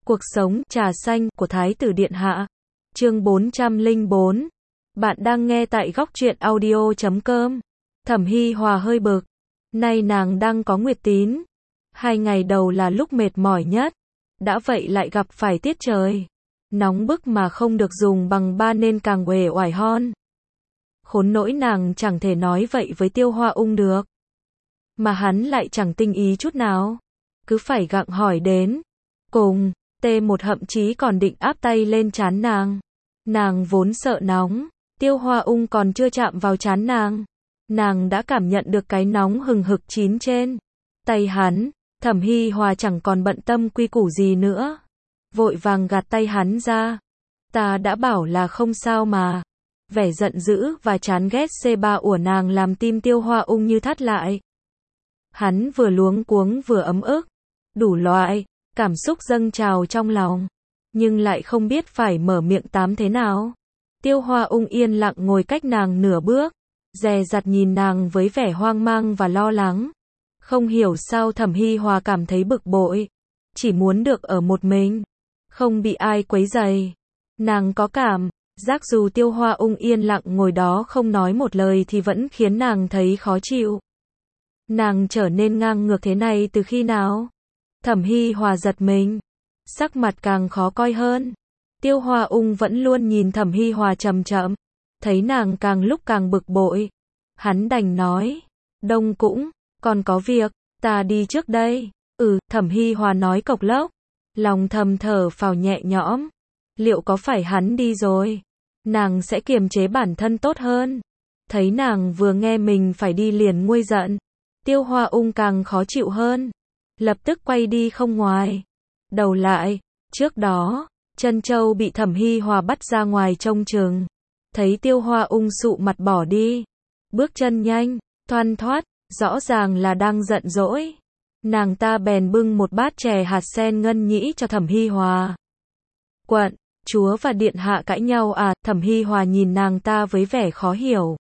Cuộc sống trà xanh của Thái tử Điện Hạ. Chương 404. Bạn đang nghe tại góc truyện audio.com. Thẩm Hi Hòa hơi bực. Nay nàng đang có nguyệt tín. 2 ngày đầu là lúc mệt mỏi nhất. Đã vậy lại gặp phải tiết trời nóng bức mà không được dùng bằng ba nên càng uể oải hon. Khốn nỗi nàng chẳng thể nói vậy với Tiêu Hoa Ung được. Mà hắn lại chẳng tinh ý chút nào. Cứ phải gặng hỏi đến. Cùng, T1 thậm chí còn định áp tay lên trán nàng. Nàng vốn sợ nóng. Tiêu Hoa Ung còn chưa chạm vào trán nàng. Nàng đã cảm nhận được cái nóng hừng hực chín trên tay hắn. Thẩm Hi Hòa chẳng còn bận tâm quy củ gì nữa. Vội vàng gạt tay hắn ra. Ta đã bảo là không sao mà. Vẻ giận dữ và chán ghét C3 của nàng làm tim Tiêu Hoa Ung như thắt lại. Hắn vừa luống cuống vừa ấm ức. Đủ loại cảm xúc dâng trào trong lòng. Nhưng lại không biết phải mở miệng tám thế nào. Tiêu Hoa Ung yên lặng ngồi cách nàng nửa bước. Dè dặt nhìn nàng với vẻ hoang mang và lo lắng. Không hiểu sao Thẩm Hi Hòa cảm thấy bực bội. Chỉ muốn được ở một mình. Không bị ai quấy rầy. Nàng có cảm giác dù Tiêu Hoa Ung yên lặng ngồi đó không nói một lời thì vẫn khiến nàng thấy khó chịu. Nàng trở nên ngang ngược thế này từ khi nào? Thẩm Hi Hòa giật mình. Sắc mặt càng khó coi hơn. Tiêu Hoa Ung vẫn luôn nhìn Thẩm Hi Hòa chằm chằm. Thấy nàng càng lúc càng bực bội. Hắn đành nói. Đông cũng, còn có việc, ta đi trước đây. Thẩm Hi Hòa nói cộc lốc. Lòng thầm thở phào nhẹ nhõm. Liệu có phải hắn đi rồi? Nàng sẽ kiềm chế bản thân tốt hơn. Thấy nàng vừa nghe mình phải đi liền nguôi giận. Tiêu Hoa Ung càng khó chịu hơn. Lập tức quay đi không ngoài. Đầu lại, trước đó, Trân Châu bị Thẩm Hi Hòa bắt ra ngoài trông chừng. Thấy Tiêu Hoa Ung sụ mặt bỏ đi. Bước chân nhanh, thoăn thoắt, rõ ràng là đang giận dỗi. Nàng ta bèn bưng một bát chè hạt sen ngân nhĩ cho Thẩm Hi Hòa. Quận, chúa và điện hạ cãi nhau à? Thẩm Hi Hòa nhìn nàng ta với vẻ khó hiểu.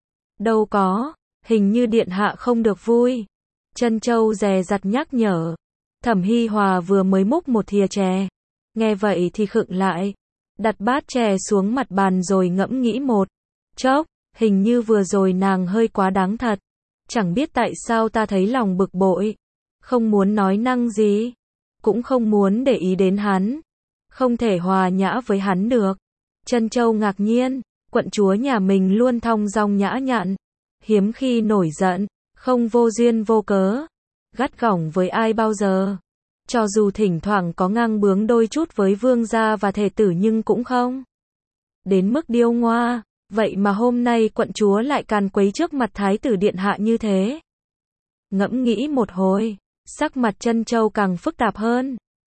Đâu có, hình như điện hạ không được vui. Trân Châu dè dặt nhắc nhở. Thẩm Hi Hòa vừa mới múc một thìa chè. Nghe vậy thì khựng lại. Đặt bát chè xuống mặt bàn rồi ngẫm nghĩ một chốc. Hình như vừa rồi nàng hơi quá đáng thật. Chẳng biết tại sao ta thấy lòng bực bội. Không muốn nói năng gì. Cũng không muốn để ý đến hắn. Không thể hòa nhã với hắn được. Trân Châu ngạc nhiên. Quận chúa nhà mình luôn thong dong nhã nhặn. Hiếm khi nổi giận. Không vô duyên vô cớ. Gắt gỏng với ai bao giờ. Cho dù thỉnh thoảng có ngang bướng đôi chút với vương gia và thể tử nhưng cũng không đến mức điêu ngoa. Vậy mà hôm nay quận chúa lại càn quấy trước mặt Thái tử Điện Hạ như thế. Ngẫm nghĩ một hồi. Sắc mặt Trân Châu càng phức tạp hơn.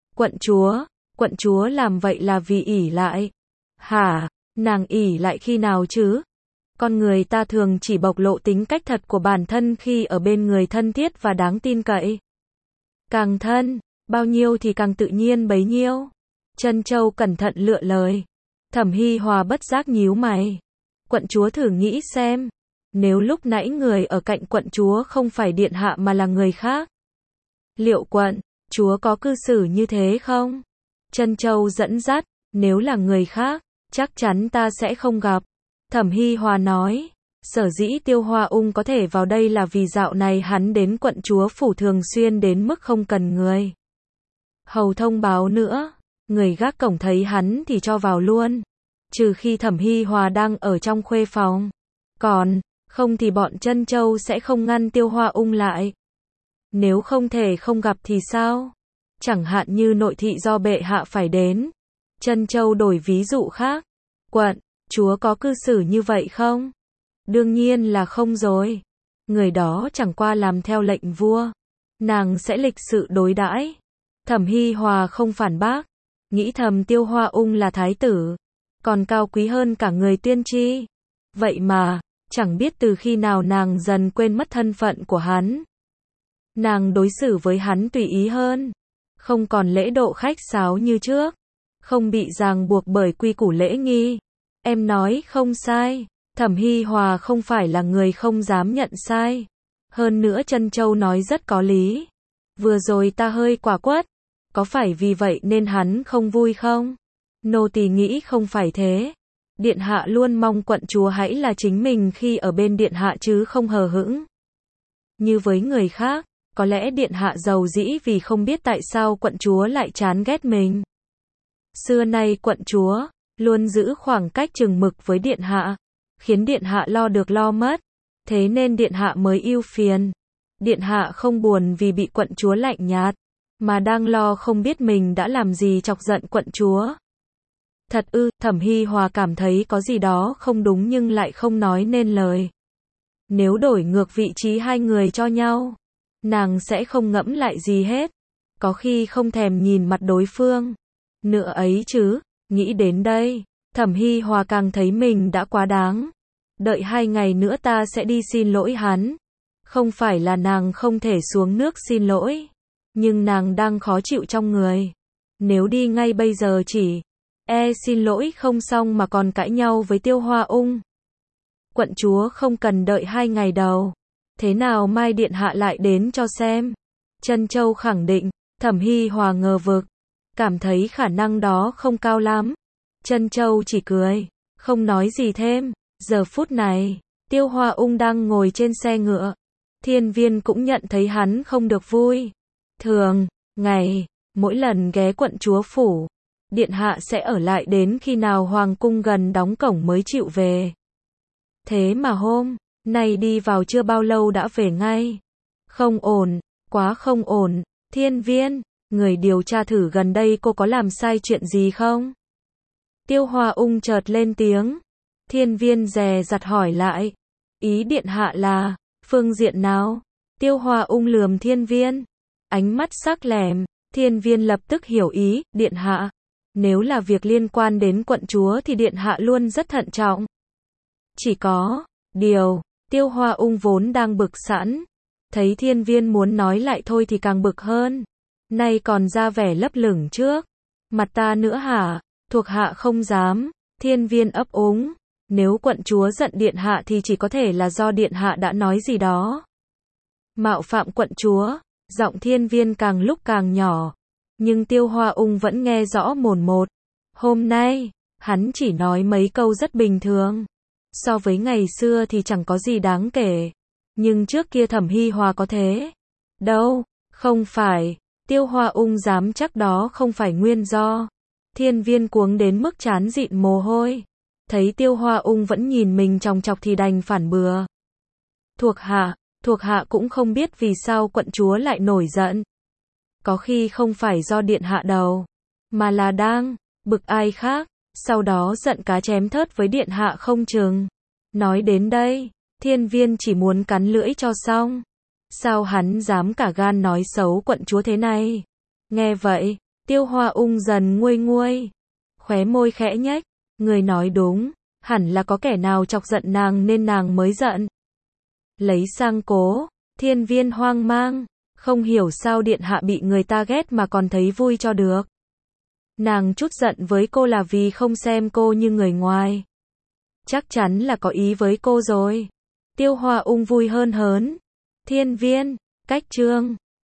Quận chúa làm vậy là vì ỷ lại. Hả, nàng ỷ lại khi nào chứ? Con người ta thường chỉ bộc lộ tính cách thật của bản thân khi ở bên người thân thiết và đáng tin cậy. Càng thân, bao nhiêu thì càng tự nhiên bấy nhiêu. Trân Châu cẩn thận lựa lời. Thẩm Hi Hòa bất giác nhíu mày. Quận chúa thử nghĩ xem. Nếu lúc nãy người ở cạnh quận chúa không phải điện hạ mà là người khác. Liệu quận chúa có cư xử như thế không? Trân Châu dẫn dắt. Nếu là người khác, chắc chắn ta sẽ không gặp. Thẩm Hi Hòa nói. Sở dĩ Tiêu Hoa Ung có thể vào đây là vì dạo này hắn đến quận chúa phủ thường xuyên đến mức không cần người hầu thông báo nữa. Người gác cổng thấy hắn thì cho vào luôn. Trừ khi Thẩm Hi Hòa đang ở trong khuê phòng. Còn không thì bọn Trân Châu sẽ không ngăn Tiêu Hoa Ung lại. Nếu không thể không gặp thì sao? Chẳng hạn như nội thị do bệ hạ phải đến. Trân Châu đổi ví dụ khác. Quận chúa có cư xử như vậy không? Đương nhiên là không rồi. Người đó chẳng qua làm theo lệnh vua. Nàng sẽ lịch sự đối đãi. Thẩm Hi Hòa không phản bác. Nghĩ thầm Tiêu Hoa Ung là thái tử. Còn cao quý hơn cả người tiên tri. Vậy mà, chẳng biết từ khi nào nàng dần quên mất thân phận của hắn. Nàng đối xử với hắn tùy ý hơn. Không còn lễ độ khách sáo như trước. Không bị ràng buộc bởi quy củ lễ nghi. Em nói không sai. Thẩm Hi Hòa không phải là người không dám nhận sai. Hơn nữa Trân Châu nói rất có lý. Vừa rồi ta hơi quả quất. Có phải vì vậy nên hắn không vui không? Nô tỳ nghĩ không phải thế. Điện hạ luôn mong quận chúa hãy là chính mình khi ở bên điện hạ chứ không hờ hững như với người khác. Có lẽ điện hạ giàu dĩ vì không biết tại sao quận chúa lại chán ghét mình. Xưa nay quận chúa luôn giữ khoảng cách chừng mực với điện hạ, khiến điện hạ lo được lo mất, thế nên điện hạ mới ưu phiền. Điện hạ không buồn vì bị quận chúa lạnh nhạt, mà đang lo không biết mình đã làm gì chọc giận quận chúa. Thật ư? Thẩm Hi Hòa cảm thấy có gì đó không đúng nhưng lại không nói nên lời. Nếu đổi ngược vị trí hai người cho nhau, nàng sẽ không ngẫm lại gì hết, có khi không thèm nhìn mặt đối phương nữa ấy chứ. Nghĩ đến đây, Thẩm Hi Hòa càng thấy mình đã quá đáng. Đợi 2 ngày nữa ta sẽ đi xin lỗi hắn. Không phải là nàng không thể xuống nước xin lỗi, nhưng nàng đang khó chịu trong người. Nếu đi ngay bây giờ chỉ xin lỗi không xong mà còn cãi nhau với Tiêu Hoa Ung. Quận chúa không cần đợi 2 ngày đầu. Thế nào mai điện hạ lại đến cho xem? Trân Châu khẳng định. Thẩm Hi Hòa ngờ vực, cảm thấy khả năng đó không cao lắm. Trân Châu chỉ cười, không nói gì thêm. Giờ phút này, Tiêu Hoa Ung đang ngồi trên xe ngựa. Thiên Viên cũng nhận thấy hắn không được vui. Thường ngày, mỗi lần ghé quận chúa phủ, điện hạ sẽ ở lại đến khi nào hoàng cung gần đóng cổng mới chịu về. Thế mà hôm nay đi vào chưa bao lâu đã về ngay. Không ổn, quá không ổn. Thiên Viên, người điều tra thử gần đây cô có làm sai chuyện gì không? Tiêu Hoa Ung chợt lên tiếng. Thiên Viên dè dặt hỏi lại. Ý điện hạ là, phương diện nào? Tiêu Hoa Ung lườm Thiên Viên. Ánh mắt sắc lẻm. Thiên Viên lập tức hiểu ý. Điện hạ, nếu là việc liên quan đến quận chúa thì điện hạ luôn rất thận trọng. Chỉ có điều, Tiêu Hoa Ung vốn đang bực sẵn, thấy Thiên Viên muốn nói lại thôi thì càng bực hơn. Nay còn ra vẻ lấp lửng trước mặt ta nữa hả? Thuộc hạ không dám. Thiên Viên ấp úng. Nếu quận chúa giận điện hạ thì chỉ có thể là do điện hạ đã nói gì đó mạo phạm quận chúa. Giọng Thiên Viên càng lúc càng nhỏ, nhưng Tiêu Hoa Ung vẫn nghe rõ mồn một. Hôm nay, hắn chỉ nói mấy câu rất bình thường. So với ngày xưa thì chẳng có gì đáng kể. Nhưng trước kia Thẩm Hi Hòa có thế đâu? Không phải. Tiêu Hoa Ung dám chắc đó không phải nguyên do. Thiên Viên cuống đến mức trán dịn mồ hôi. Thấy Tiêu Hoa Ung vẫn nhìn mình chòng chọc thì đành phản bừa. Thuộc hạ cũng không biết vì sao quận chúa lại nổi giận. Có khi không phải do điện hạ đâu, mà là đang bực ai khác, sau đó giận cá chém thớt với điện hạ không chừng. Nói đến đây, Thiên Viên chỉ muốn cắn lưỡi cho xong. Sao hắn dám cả gan nói xấu quận chúa thế này? Nghe vậy, Tiêu Hoa Ung dần nguôi nguôi, khóe môi khẽ nhếch. Người nói đúng, hẳn là có kẻ nào chọc giận nàng nên nàng mới giận. Lấy sang cố. Thiên Viên hoang mang, không hiểu sao điện hạ bị người ta ghét mà còn thấy vui cho được. Nàng chút giận với cô là vì không xem cô như người ngoài. Chắc chắn là có ý với cô rồi. Tiêu Hoa Ung vui hơn hớn. Thiên Viên, cách chương